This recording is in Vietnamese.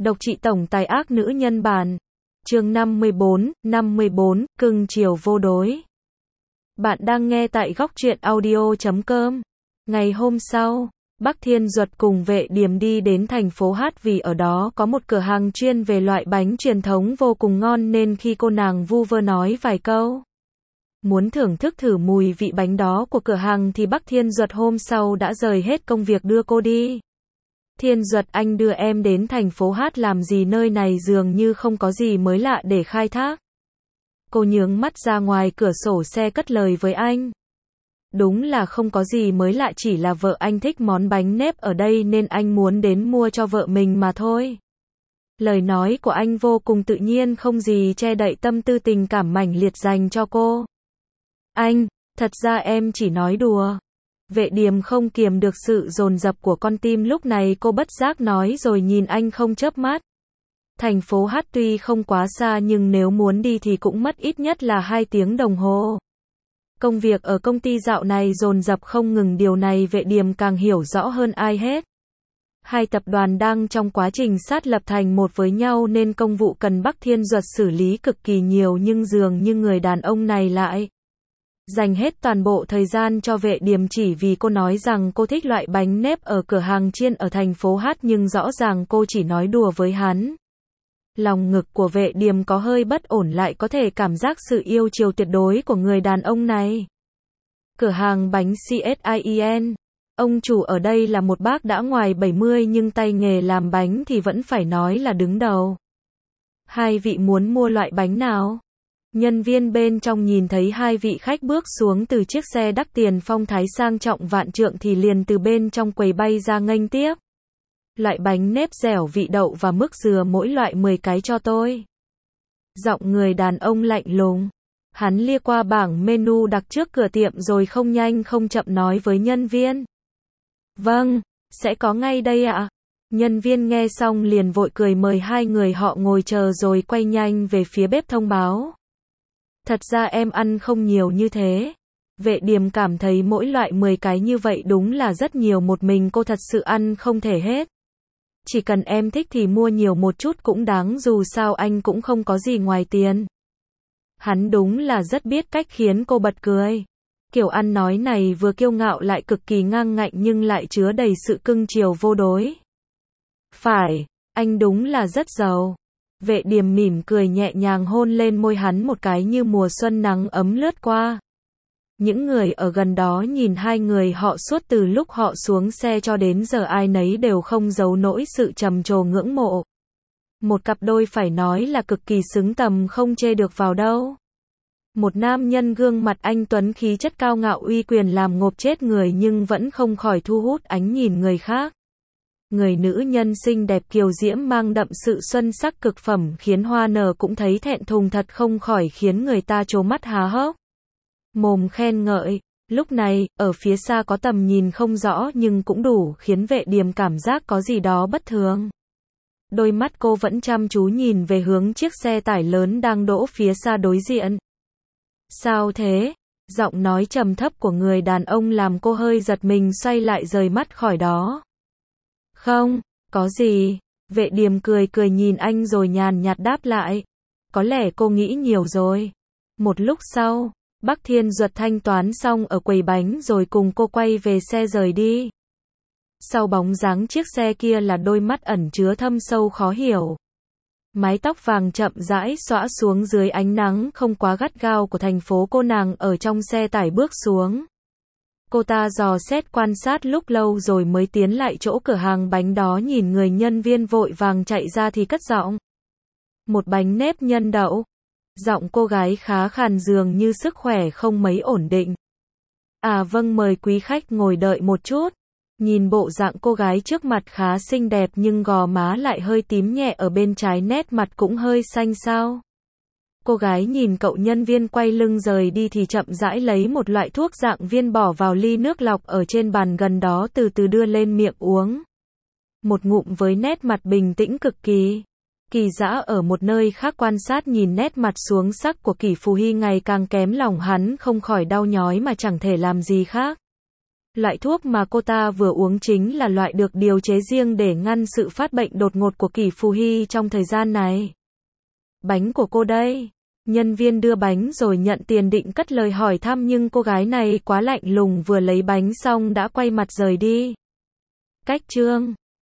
Độc trị tổng tài ác nữ nhân bản. Chương 54, cưng chiều vô đối. Bạn đang nghe tại góc truyện audio.com. Ngày hôm sau, Bắc Thiên Duật cùng Vệ Điềm đi đến thành phố Hát vì ở đó có một cửa hàng chuyên về loại bánh truyền thống vô cùng ngon nên khi cô nàng vu vơ nói vài câu muốn thưởng thức thử mùi vị bánh đó của cửa hàng thì Bắc Thiên Duật hôm sau đã rời hết công việc đưa cô đi. Thiên Duật, anh đưa em đến thành phố Hát làm gì, nơi này dường như không có gì mới lạ để khai thác. Cô nhướng mắt ra ngoài cửa sổ xe cất lời với anh. Đúng là không có gì mới lạ, chỉ là vợ anh thích món bánh nếp ở đây nên anh muốn đến mua cho vợ mình mà thôi. Lời nói của anh vô cùng tự nhiên, không gì che đậy tâm tư tình cảm mãnh liệt dành cho cô. Anh, thật ra em chỉ nói đùa. Vệ Điềm không kiềm được sự dồn dập của con tim lúc này, cô bất giác nói rồi nhìn anh không chớp mắt. Thành phố Hát tuy không quá xa nhưng nếu muốn đi thì cũng mất ít nhất là 2 tiếng đồng hồ. Công việc ở công ty dạo này dồn dập không ngừng, điều này Vệ Điềm càng hiểu rõ hơn ai hết. Hai tập đoàn đang trong quá trình sát lập thành một với nhau nên công vụ cần Bắc Thiên Duật xử lý cực kỳ nhiều, nhưng dường như người đàn ông này lại dành hết toàn bộ thời gian cho Vệ Điềm chỉ vì cô nói rằng cô thích loại bánh nếp ở cửa hàng chiên ở thành phố Hát, nhưng rõ ràng cô chỉ nói đùa với hắn. Lòng ngực của Vệ Điềm có hơi bất ổn, lại có thể cảm giác sự yêu chiều tuyệt đối của người đàn ông này. Cửa hàng bánh CSIEN. Ông chủ ở đây là một bác đã ngoài 70 nhưng tay nghề làm bánh thì vẫn phải nói là đứng đầu. Hai vị muốn mua loại bánh nào? Nhân viên bên trong nhìn thấy hai vị khách bước xuống từ chiếc xe đắt tiền phong thái sang trọng vạn trượng thì liền từ bên trong quầy bay ra nghênh tiếp. Loại bánh nếp dẻo vị đậu và mứt dừa, mỗi loại 10 cái cho tôi. Giọng người đàn ông lạnh lùng. Hắn lia qua bảng menu đặt trước cửa tiệm rồi không nhanh không chậm nói với nhân viên. Vâng, sẽ có ngay đây ạ. Nhân viên nghe xong liền vội cười mời hai người họ ngồi chờ rồi quay nhanh về phía bếp thông báo. Thật ra em ăn không nhiều như thế. Vệ Điềm cảm thấy mỗi loại 10 cái như vậy đúng là rất nhiều, một mình cô thật sự ăn không thể hết. Chỉ cần em thích thì mua nhiều một chút cũng đáng, dù sao anh cũng không có gì ngoài tiền. Hắn đúng là rất biết cách khiến cô bật cười. Kiểu ăn nói này vừa kiêu ngạo lại cực kỳ ngang ngạnh nhưng lại chứa đầy sự cưng chiều vô đối. Phải, anh đúng là rất giàu. Vệ Điềm mỉm cười nhẹ nhàng hôn lên môi hắn một cái như mùa xuân nắng ấm lướt qua. Những người ở gần đó nhìn hai người họ suốt từ lúc họ xuống xe cho đến giờ ai nấy đều không giấu nổi sự trầm trồ ngưỡng mộ. Một cặp đôi phải nói là cực kỳ xứng tầm, không chê được vào đâu. Một nam nhân gương mặt anh tuấn, khí chất cao ngạo uy quyền làm ngộp chết người nhưng vẫn không khỏi thu hút ánh nhìn người khác. Người nữ nhân xinh đẹp kiều diễm mang đậm sự xuân sắc cực phẩm khiến hoa nở cũng thấy thẹn thùng, thật không khỏi khiến người ta trố mắt há hốc mồm khen ngợi. Lúc này, ở phía xa có tầm nhìn không rõ nhưng cũng đủ khiến Vệ Điềm cảm giác có gì đó bất thường. Đôi mắt cô vẫn chăm chú nhìn về hướng chiếc xe tải lớn đang đỗ phía xa đối diện. Sao thế? Giọng nói trầm thấp của người đàn ông làm cô hơi giật mình, xoay lại rời mắt khỏi đó. Không, có gì. Vệ Điềm cười cười nhìn anh rồi nhàn nhạt đáp lại. Có lẽ cô nghĩ nhiều rồi. Một lúc sau, Bắc Thiên Duật thanh toán xong ở quầy bánh rồi cùng cô quay về xe rời đi. Sau bóng dáng chiếc xe kia là đôi mắt ẩn chứa thâm sâu khó hiểu. Mái tóc vàng chậm rãi xõa xuống dưới ánh nắng không quá gắt gao của thành phố. Cô nàng ở trong xe tải bước xuống. Cô ta dò xét quan sát lúc lâu rồi mới tiến lại chỗ cửa hàng bánh đó, nhìn người nhân viên vội vàng chạy ra thì cất giọng. Một bánh nếp nhân đậu. Giọng cô gái khá khàn, dường như sức khỏe không mấy ổn định. À vâng, mời quý khách ngồi đợi một chút. Nhìn bộ dạng cô gái trước mặt khá xinh đẹp nhưng gò má lại hơi tím nhẹ, ở bên trái nét mặt cũng hơi xanh xao. Cô gái nhìn cậu nhân viên quay lưng rời đi thì chậm rãi lấy một loại thuốc dạng viên bỏ vào ly nước lọc ở trên bàn gần đó, từ từ đưa lên miệng uống. Một ngụm với nét mặt bình tĩnh cực kỳ. Kỳ Dã ở một nơi khác quan sát nhìn nét mặt xuống sắc của Kỷ Phù Hy ngày càng kém, lòng hắn không khỏi đau nhói mà chẳng thể làm gì khác. Loại thuốc mà cô ta vừa uống chính là loại được điều chế riêng để ngăn sự phát bệnh đột ngột của Kỷ Phù Hy trong thời gian này. Bánh của cô đây. Nhân viên đưa bánh rồi nhận tiền định cất lời hỏi thăm nhưng cô gái này quá lạnh lùng, vừa lấy bánh xong đã quay mặt rời đi. Cách chương